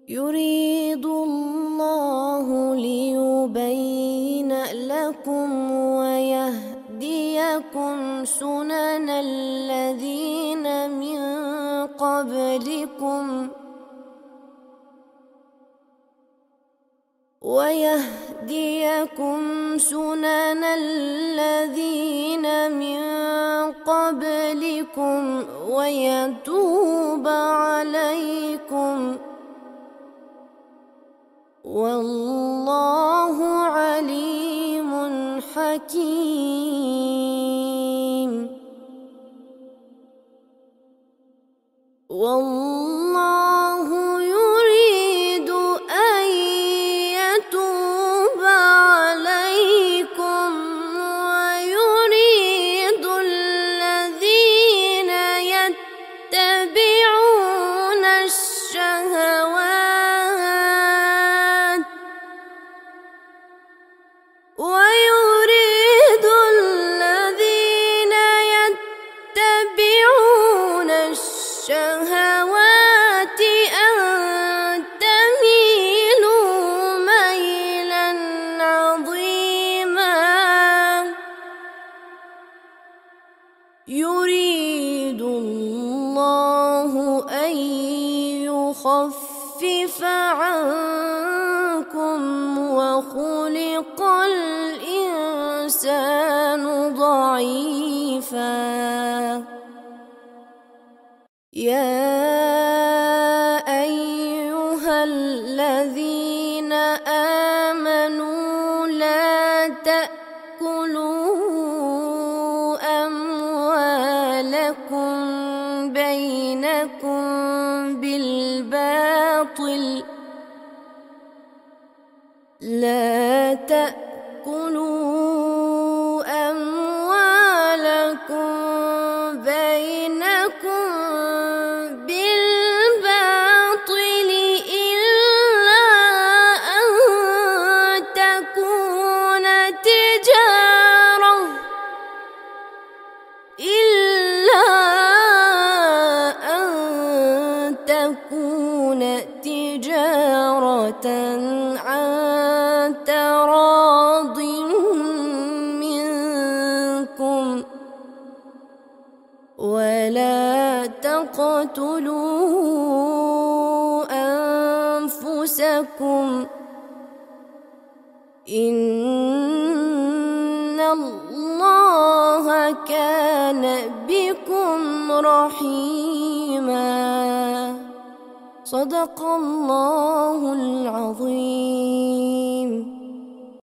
يريد الله ليبين لكم ويهديكم سنن الذين من قبلكم ويتوب عليكم والله عليم حكيم. والله يريد أن يتوب عليكم ويريد الذين يتبعون الشهوات أن تميلوا ميلا عظيما. يريد الله أن يخفف عنكم وخلق الإنسان ضعيفا. يا أيها الذين آمنوا لا تأكلوا أموالكم بينكم بالباطل إلا أن تكون تجارة عن تراض منكم ولا تقتلوا أنفسكم إن الله كان بكم رحيما. صدق الله